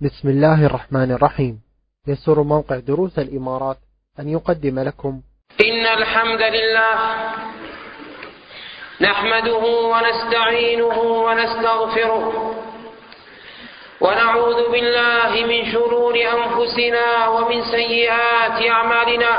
بسم الله الرحمن الرحيم. يسر موقع دروس الإمارات أن يقدم لكم إن الحمد لله نحمده ونستعينه ونستغفره ونعوذ بالله من شرور أنفسنا ومن سيئات أعمالنا.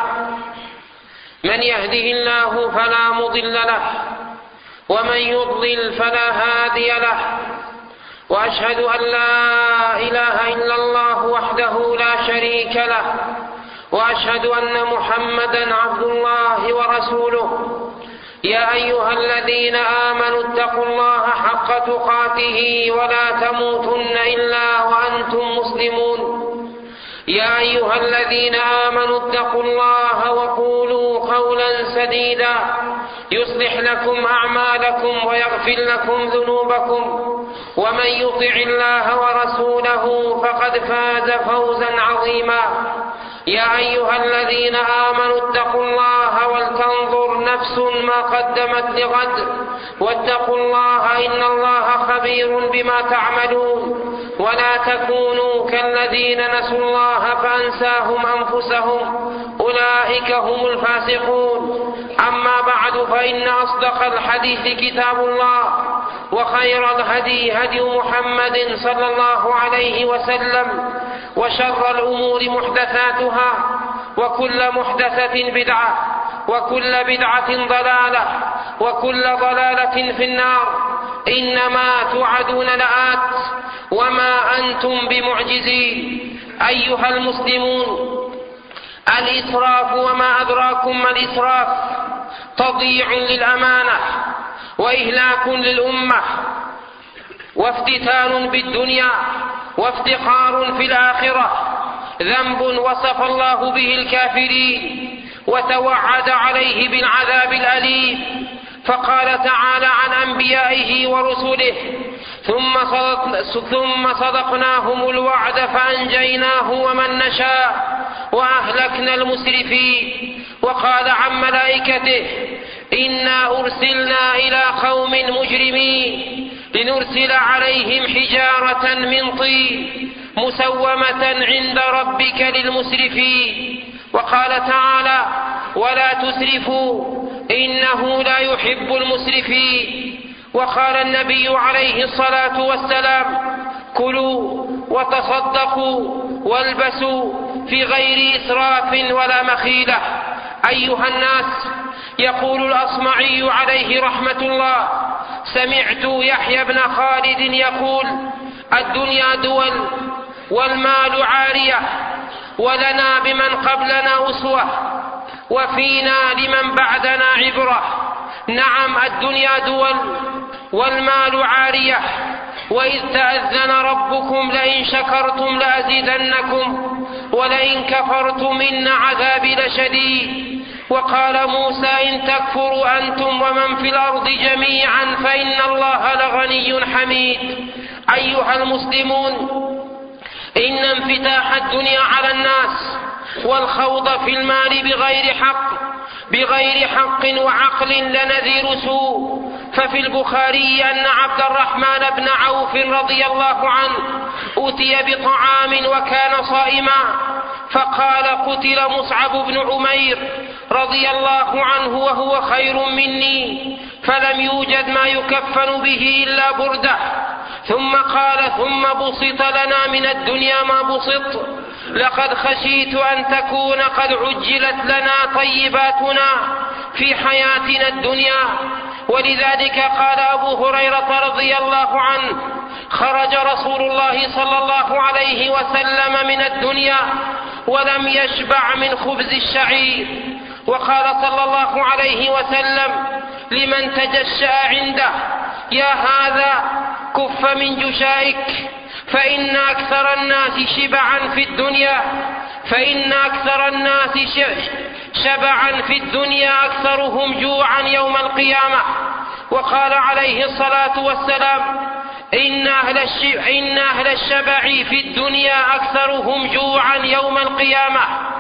من يهده الله فلا مضل له ومن يضلل فلا هادي له، وأشهد أن لا إله إلا الله وحده لا شريك له، وأشهد أن محمدا عبد الله ورسوله. يا أيها الذين آمنوا اتقوا الله حق تقاته ولا تموتن إلا وأنتم مسلمون. يا أيها الذين آمنوا اتقوا الله وقولوا قولا سديدا يصلح لكم أعمالكم ويغفر لكم ذنوبكم، ومن يطع الله ورسوله فقد فاز فوزا عظيما. يا أيها الذين آمنوا اتقوا الله ولتنظر نفس ما قدمت لغد، واتقوا الله إن الله خبير بما تعملون. ولا تكونوا كالذين نسوا الله فأنساهم أنفسهم، أولئك هم الفاسقون. أما بعد، فإن أصدق الحديث كتاب الله، وخير الهدي هدي محمد صلى الله عليه وسلم، وشر الأمور محدثاتها، وكل محدثة بدعة، وكل بدعة ضلالة، وكل ضلالة في النار. إنما توعدون لآت وما أنتم بمعجزين. أيها المسلمون، الإسراف وما أدراكم ما الإسراف تضييع للأمانة وإهلاك للأمة وافتتان بالدنيا وافتقار في الآخرة، ذنب وصف الله به الكافرين وتوعد عليه بالعذاب الأليم. فقال تعالى عن أنبيائه ورسله: ثم صدقناهم الوعد فأنجيناه ومن نشاء وأهلكنا المسرفين. وقال عن ملائكته: إنا أرسلنا إلى قوم مجرمين لنرسل عليهم حجارة من طين مسومة عند ربك للمسرفين. وقال تعالى: ولا تسرفوا إنه لا يحب المسرفين. وقال النبي عليه الصلاة والسلام: كلوا وتصدقوا والبسوا في غير إسراف ولا مخيلة. أيها الناس، يقول الأصمعي عليه رحمة الله: سمعت يحيى بن خالد يقول: الدنيا دول والمال عارية، ولنا بمن قبلنا أسوة، وفينا لمن بعدنا عبرة. نعم، الدنيا دول والمال عارية، وإذ تأذن ربكم لئن شكرتم لأزيدنكم ولئن كفرتم إن عذابي لشديد. وقال موسى: إن تكفروا أنتم ومن في الأرض جميعا فإن الله لغني حميد. أيها المسلمون، إن انفتاح الدنيا على الناس والخوض في المال بغير حق وعقل لنذير سوء. ففي البخاري أن عبد الرحمن بن عوف رضي الله عنه أتي بطعام وكان صائما، فقال: قتل مصعب بن عمير رضي الله عنه وهو خير مني، فلم يوجد ما يكفن به إلا بردة. ثم قال: ثم بسط لنا من الدنيا ما بسط، لقد خشيت أن تكون قد عجلت لنا طيباتنا في حياتنا الدنيا. ولذلك قال أبو هريرة رضي الله عنه: خرج رسول الله صلى الله عليه وسلم من الدنيا ولم يشبع من خبز الشعير. وقال صلى الله عليه وسلم لمن تجشأ عنده: يا هذا كف من جشائك، فإن أكثر الناس شبعا في الدنيا أكثرهم جوعا يوم القيامة. وقال عليه الصلاة والسلام: إن أهل الشبع في الدنيا أكثرهم جوعا يوم القيامة.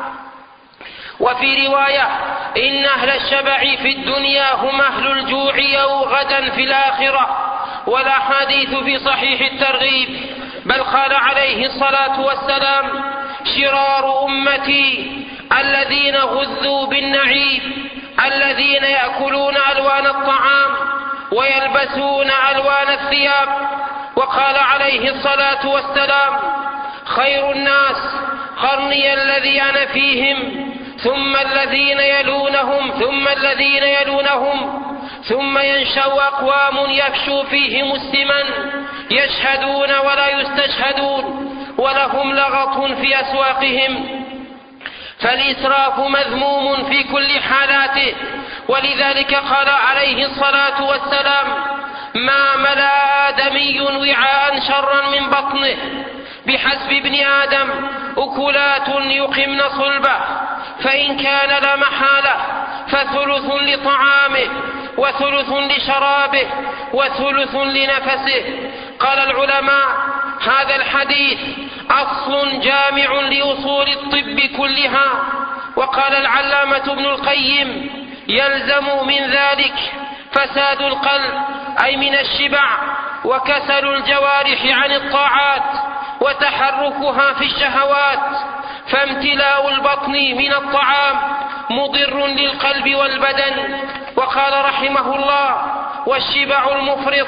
وفي رواية: إن أهل الشبع في الدنيا هم أهل الجوع غدا في الآخرة. والأحاديث في صحيح الترغيب بل قال عليه الصلاة والسلام: شرار أمتي الذين غذوا بالنعيم، الذين يأكلون ألوان الطعام ويلبسون ألوان الثياب. وقال عليه الصلاة والسلام: خير الناس قرني الذي أنا فيهم، ثم الذين يلونهم، ثم الذين يلونهم، ثم ينشأ أقوام يفشو فيهم السمن، يشهدون ولا يستشهدون، ولهم لغط في أسواقهم. فالإسراف مذموم في كل حالاته، ولذلك قال عليه الصلاة والسلام: ما ملأ آدمي وعاء شرا من بطنه، بحسب ابن آدم أكلات يقمن صلبه، فإن كان لا محالة فثلث لطعامه وثلث لشرابه وثلث لنفسه. قال العلماء: هذا الحديث أصل جامع لأصول الطب كلها. وقال العلامة ابن القيم: يلزم من ذلك فساد القلب، أي من الشبع، وكسل الجوارح عن الطاعات، وتحركها في الشهوات، فامتلاء البطن من الطعام مضر للقلب والبدن. وقال رحمه الله: والشبع المفرط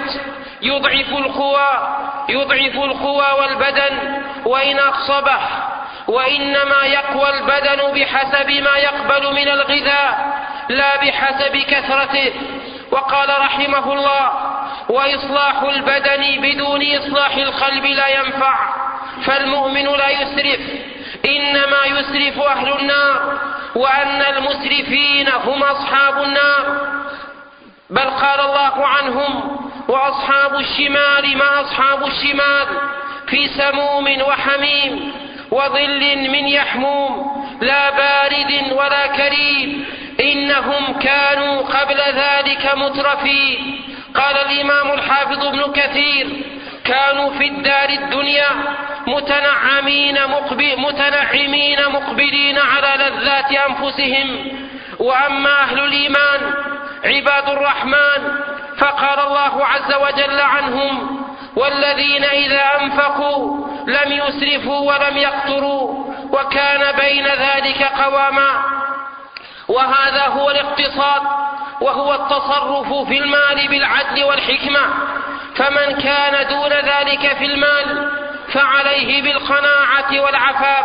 يضعف القوى والبدن وإن أخصبه، وإنما يقوى البدن بحسب ما يقبل من الغذاء لا بحسب كثرته. وقال رحمه الله: وإصلاح البدن بدون إصلاح القلب لا ينفع، فالمؤمن لا يسرف، إنما يسرف أهل النار، وأن المسرفين هم أصحاب النار. بل قال الله عنهم: وأصحاب الشمال ما أصحاب الشمال، في سموم وحميم وظل من يحموم، لا بارد ولا كريم، إنهم كانوا قبل ذلك مترفين. قال الإمام الحافظ ابن كثير: كانوا في الدار الدنيا متنعمين مقبلين على لذات أنفسهم. وأما أهل الإيمان عباد الرحمن فقال الله عز وجل عنهم: والذين إذا أنفقوا لم يسرفوا ولم يقتروا وكان بين ذلك قواما. وهذا هو الاقتصاد، وهو التصرف في المال بالعدل والحكمة. فمن كان دون ذلك في المال فعليه بالقناعة والعفاف،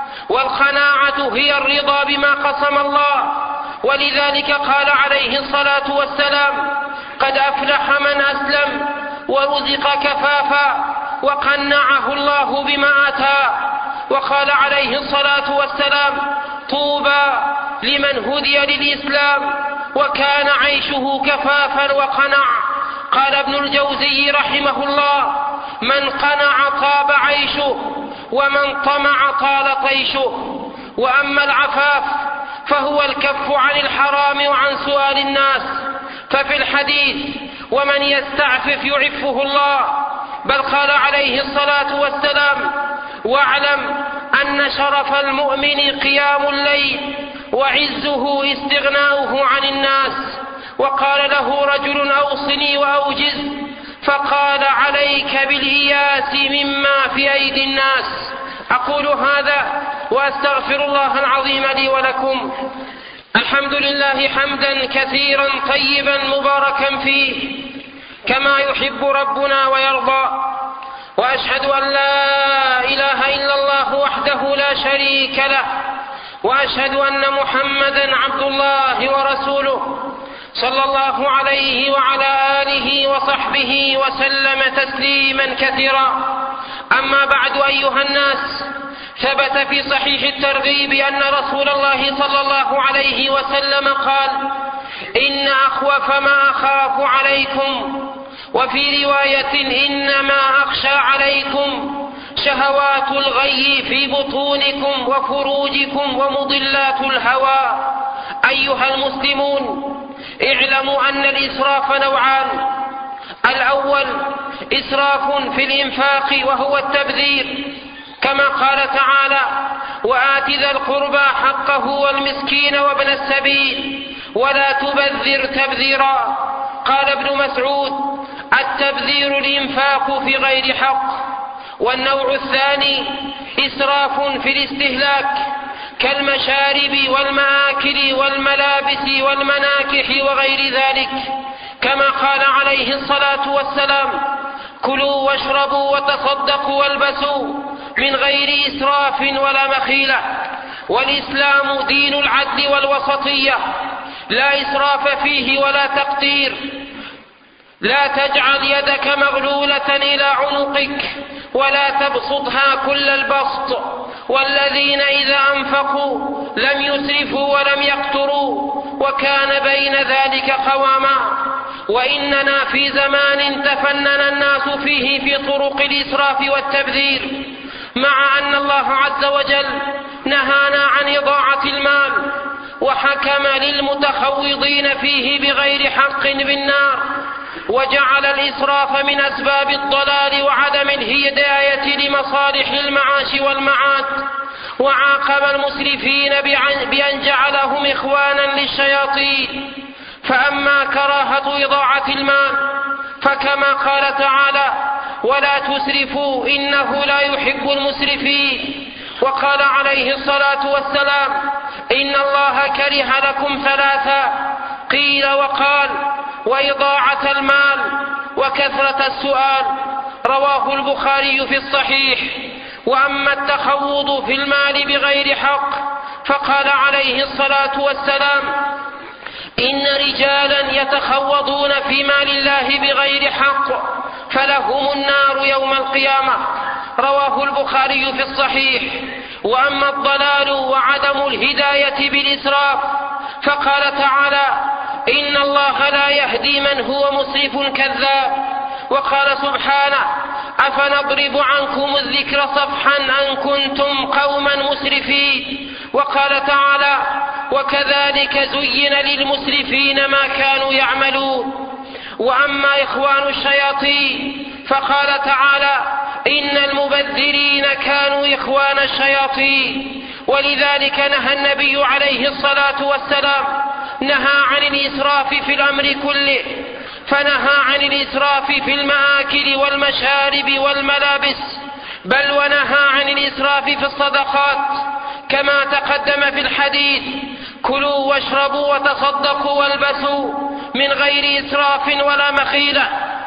والقناعة هي الرضا بما قسم الله. ولذلك قال عليه الصلاة والسلام: قد أفلح من أسلم ورزق كفافا وقنعه الله بما آتاه. وقال عليه الصلاة والسلام: طوبى لمن هدي للإسلام وكان عيشه كفافا وقنع. قال ابن الجوزي رحمه الله: من قنع طاب عيشه، ومن طمع طال طيشه. وأما العفاف فهو الكف عن الحرام وعن سؤال الناس، ففي الحديث: ومن يستعفف يعفه الله. بل قال عليه الصلاة والسلام: واعلم أن شرف المؤمن قيام الليل، وعزه استغناؤه عن الناس. وقال له رجل: أوصني وأوجز، فقال: عليك بالإياس مما في أيدي الناس. أقول هذا وأستغفر الله العظيم لي ولكم. الحمد لله حمدا كثيرا طيبا مباركا فيه كما يحب ربنا ويرضى. وأشهد أن لا إله إلا الله وحده لا شريك له، وأشهد أن محمدا عبد الله ورسوله صلى الله عليه وعلى آله وصحبه وسلم تسليما كثيرا. أما بعد أيها الناس، ثبت في صحيح الترغيب أن رسول الله صلى الله عليه وسلم قال: إن أخوف ما أخاف عليكم، وفي رواية: إنما أخشى عليكم شهوات الغي في بطونكم وفروجكم ومضلات الهوى. أيها المسلمون، اعلموا أن الإسراف نوعان: الأول إسراف في الإنفاق وهو التبذير، كما قال تعالى: وآت ذا القربى حقه والمسكين وابن السبيل ولا تبذر تبذيرا. قال ابن مسعود: التبذير الإنفاق في غير حق. والنوع الثاني إسراف في الاستهلاك كالمشارب والمآكل والملابس والمناكح وغير ذلك، كما قال عليه الصلاة والسلام: كلوا واشربوا وتصدقوا والبسوا من غير إسراف ولا مخيلة. والإسلام دين العدل والوسطية، لا إسراف فيه ولا تقتير. لا تجعل يدك مغلولة إلى عنقك ولا تبسطها كل البسط، والذين إذا أنفقوا لم يسرفوا ولم يقتروا وكان بين ذلك قواما. وإننا في زمان تفنن الناس فيه في طرق الإسراف والتبذير، مع أن الله عز وجل نهانا عن إضاعة المال وحكم للمتخوضين فيه بغير حق بالنار، وجعل الإسراف من أسباب الضلال وعدم الهداية لمصالح المعاش والمعاد، وعاقب المسرفين بأن جعلهم إخوانا للشياطين. فأما كراهة إضاعة المال فكما قال تعالى: ولا تسرفوا إنه لا يحب المسرفين. وقال عليه الصلاة والسلام: إن الله كره لكم ثلاثا، قيل وقال: وإضاعة المال وكثرة السؤال. رواه البخاري في الصحيح. وأما التخوض في المال بغير حق فقال عليه الصلاة والسلام: إن رجالا يتخوضون في مال الله بغير حق فلهم النار يوم القيامة. رواه البخاري في الصحيح. وأما الضلال وعدم الهداية بالإسراف فقال تعالى: إن الله لا يهدي من هو مسرف كذاب. وقال سبحانه: أفنضرب عنكم الذكر صفحا أن كنتم قوما مسرفين. وقال تعالى: وكذلك زين للمسرفين ما كانوا يعملون. وأما إخوان الشياطين فقال تعالى: إن المبذرين كانوا إخوان الشياطين. ولذلك نهى النبي عليه الصلاة والسلام عن الإسراف في الأمر كله، فنهى عن الإسراف في المآكل والمشارب والملابس، بل ونهى عن الإسراف في الصدقات كما تقدم في الحديث: كلوا واشربوا وتصدقوا والبسوا من غير إسراف ولا مخيلة.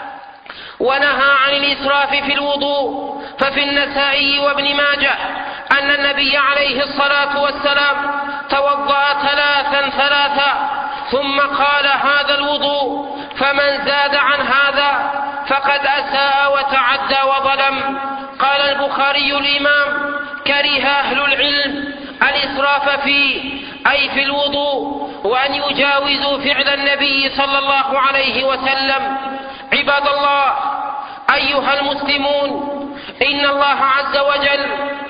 ونهى عن الإسراف في الوضوء، ففي النسائي وابن ماجه أن النبي عليه الصلاة والسلام توضأ ثلاثا ثم قال: هذا الوضوء، فمن زاد عن هذا فقد أساء وتعدى وظلم. قال البخاري: الإمام كره أهل العلم الإسراف فيه، أي في الوضوء، وأن يجاوزوا فعل النبي صلى الله عليه وسلم. عباد الله، أيها المسلمون، إن الله عز وجل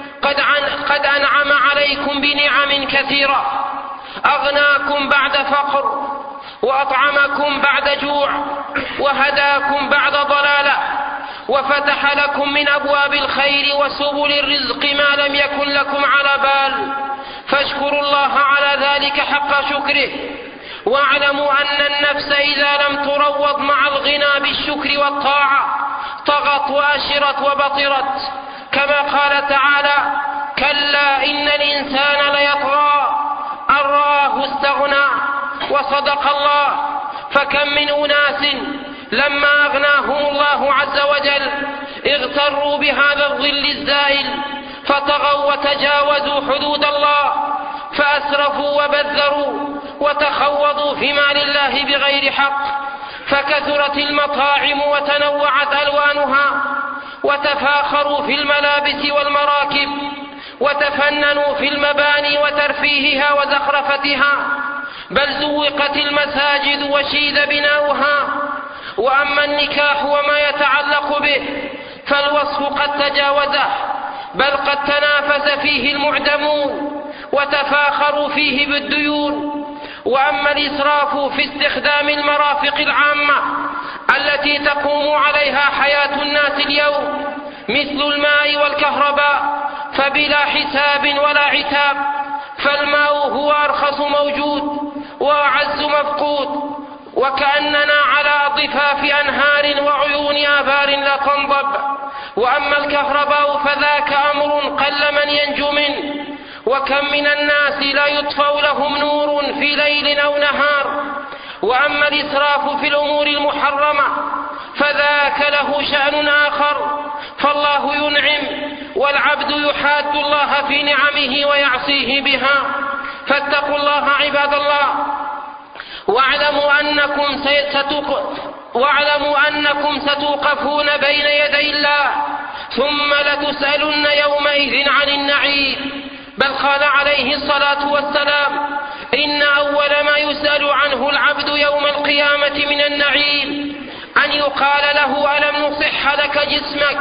قد أنعم عليكم بنعم كثيرة: أغناكم بعد فقر، وأطعمكم بعد جوع، وهداكم بعد ضلالة، وفتح لكم من أبواب الخير وسبل الرزق ما لم يكن لكم على بال، فاشكروا الله على ذلك حق شكره. واعلموا أن النفس إذا لم تروض مع الغنى بالشكر والطاعة طغت وأشرت وبطرت، كما قال تعالى: كلا إن الإنسان ليطغى أن رآه استغنى. وصدق الله. فكم من أناس لما أغناهم الله عز وجل اغتروا بهذا الظل الزائل فطغوا وتجاوزوا حدود الله، فأسرفوا وبذروا وتخوضوا في مال الله بغير حق، فكثرت المطاعم وتنوعت ألوانها، وتفاخروا في الملابس والمراكب، وتفننوا في المباني وترفيهها وزخرفتها، بل زوقت المساجد وشيد بناؤها. وأما النكاح وما يتعلق به فالوصف قد تجاوزه، بل قد تنافس فيه المعدمون وتفاخروا فيه بالديون. وأما الإسراف في استخدام المرافق العامة التي تقوم عليها حياة الناس اليوم مثل الماء والكهرباء فبلا حساب ولا عتاب، فالماء هو أرخص موجود وأعز مفقود، وكأننا على ضفاف أنهار وعيون آبار لا تنضب. وأما الكهرباء فذاك أمر قل من ينجو منه، وكم من الناس لا يطفأ لهم نور في ليل أو نهار. وأما الإسراف في الأمور المحرمة فذاك له شأن آخر، فالله ينعم والعبد يحاد الله في نعمه ويعصيه بها. فاتقوا الله عباد الله، واعلموا أنكم ستوقفون بين يدي الله، ثم لتسألن يومئذ عن النعيم. بل قال عليه الصلاة والسلام: إن أول ما يسأل عنه العبد يوم القيامة من النعيم أن يقال له: ألم نصح لك جسمك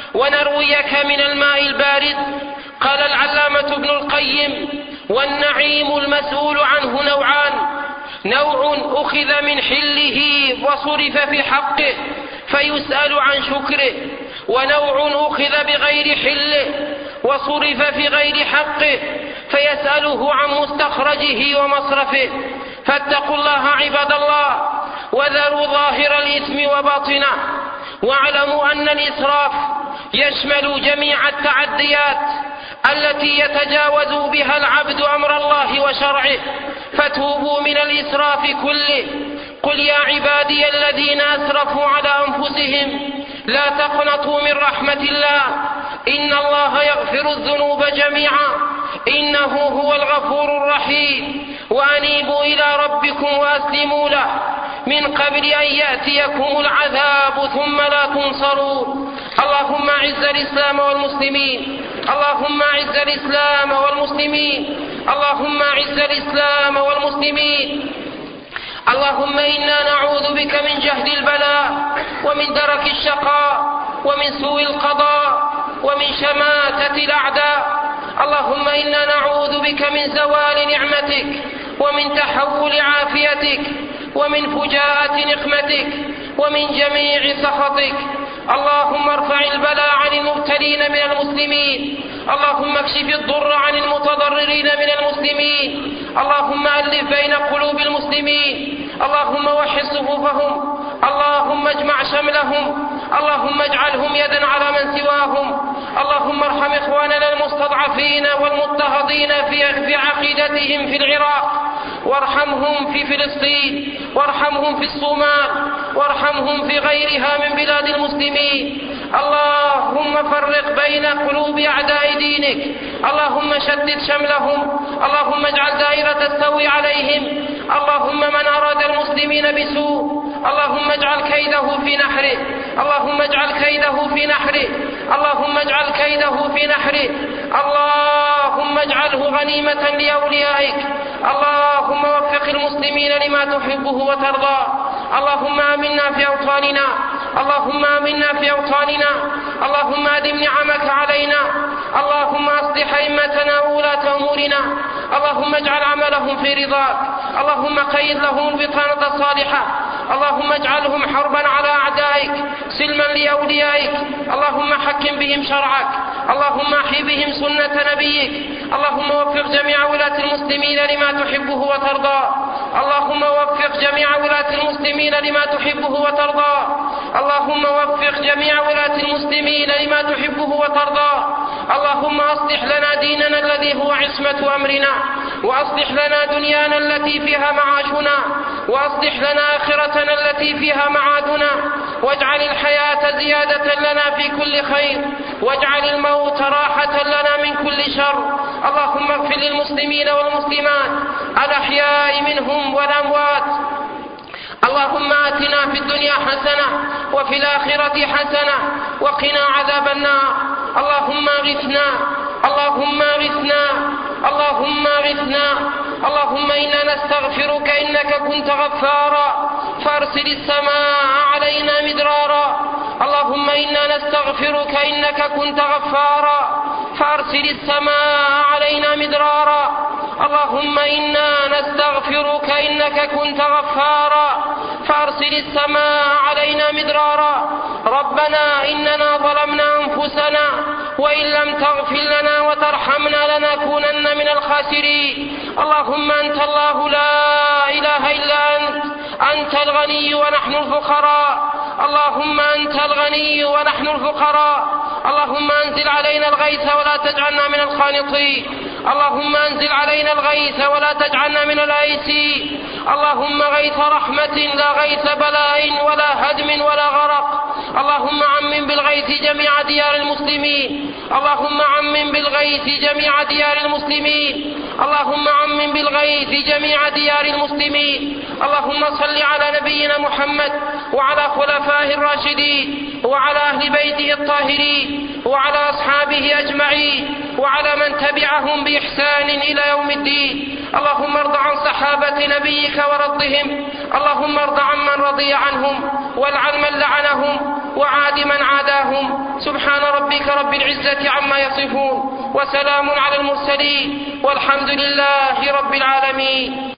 ونرويك من الماء البارد؟ قال العلامة ابن القيم: والنعيم المسؤول عنه نوعان: نوع أخذ من حله وصرف في حقه فيسأل عن شكره، ونوع أخذ بغير حله وصرف في غير حقه فيسأله عن مستخرجه ومصرفه. فاتقوا الله عباد الله، وذروا ظاهر الإثم وباطنه، واعلموا أن الإسراف يشمل جميع التعديات التي يتجاوز بها العبد أمر الله وشرعه، فتوبوا من الإسراف كله. قل يا عبادي الذين أسرفوا على أنفسهم لا تقنطوا من رحمة الله، إن الله يغفر الذنوب جميعا إنه هو الغفور الرحيم. وأنيبوا إلى ربكم وأسلموا له من قبل أن يأتيكم العذاب ثم لا تنصرون. اللهم أعز الإسلام والمسلمين، اللهم أعز الإسلام والمسلمين، اللهم أعز الإسلام والمسلمين. اللهم إنا نعوذ بك من جهد البلاء ومن درك الشقاء ومن سوء القضاء ومن شماتة الأعداء. اللهم إنا نعوذ بك من زوال نعمتك ومن تحول عافيتك ومن فجاءة نقمتك ومن جميع سخطك. اللهم ارفع البلاء عن المبتلين من المسلمين، اللهم اكشف الضر عن المتضررين من المسلمين، اللهم ألف بين قلوب المسلمين، اللهم وحد صفوفهم، اللهم اجمع شملهم، اللهم اجعلهم يدا على من سواهم. اللهم ارحم إخواننا المستضعفين والمضطهدين في عقيدتهم في العراق، وارحمهم في فلسطين، وارحمهم في الصومال، وارحمهم في غيرها من بلاد المسلمين. اللهم فرق بين قلوب أعداء دينك، اللهم شتت شملهم، اللهم اجعل دائرة السوء عليهم. اللهم من أراد المسلمين بسوء اللهم اجعل كيده في نحره، اللهم اجعل كيده في نحره، اللهم اجعل كيده في نحره، اللهم اجعله غنيمة لأوليائك. اللهم وفق المسلمين لما تحبه وترضى. اللهم آمنا في أوطاننا، اللهم آمنا في أوطاننا، اللهم أدم نعمك علينا، اللهم أصلح أئمتنا وولاة أمورنا، اللهم اجعل عملهم في رضاك، اللهم قيد لهم البطانة الصالحة، اللهم اجعلهم حربا على أعدائك سلما لأوليائك، اللهم حكم بهم شرعك، اللهم أحي بهم سنة نبيك، اللهم وفق جميع ولاة المسلمين لما تحبه وترضى، اللهم وفق جميع ولاة المسلمين لما تحبه وترضى، اللهم وفق جميع ولاة المسلمين لما تحبه وترضى. اللهم أصلح لنا ديننا الذي هو عصمة أمرنا، وأصلح لنا دنيانا التي فيها معاشنا، وأصلح لنا آخرتنا التي فيها معادنا، واجعل الحياة زيادة لنا في كل خير، واجعل الموت راحة لنا من كل شر. اللهم اغفر للمسلمين والمسلمات الأحياء منهم والأموات. اللهم آتنا في الدنيا حسنة وفي الآخرة حسنة وقنا عذاب النار. اللهم اغثنا، اللهم اغثنا، اللهم اغثنا. اللهم إنا نستغفرك إنك كنت غفارا فارسل السماء علينا مدرارا. اللهم إنا نستغفرك إنك كنت غفارا فارسل السماء علينا مدرارا. اللهم إنا نستغفرك إنك كنت غفارا فارسل السماء علينا مدرارا. ربنا إننا ظلمنا أنفسنا وإن لم تغفر لنا وترحمنا لنكونن من الخاسرين. اللهم أنت الله لا إله إلا أنت أنت الغني ونحن الفقراء، اللهم أنت الغني ونحن الفقراء. اللهم أنزل علينا الغيث ولا تجعلنا من القانطين، اللهم أنزل علينا الغيث ولا تجعلنا من الآيسين. اللهم غيث رحمة لا غيث بلاء ولا هدم ولا غرق. اللهم عمم بالغيث جميع ديار المسلمين، اللهم عمم بالغيث جميع ديار المسلمين، اللهم عمم بالغيث جميع ديار المسلمين. اللهم صل على نبينا محمد وعلى خلفائه الراشدين وعلى أهل بيته الطاهرين وعلى أصحابه أجمعين وعلى من تبعهم بإحسان إلى يوم الدين. اللهم ارض عن صحابة نبيك ورضهم، اللهم ارض عن من رضي عنهم والعن من لعنهم وعاد من عاداهم. سبحان ربك رب العزة عما يصفون وسلام على المرسلين والحمد لله رب العالمين.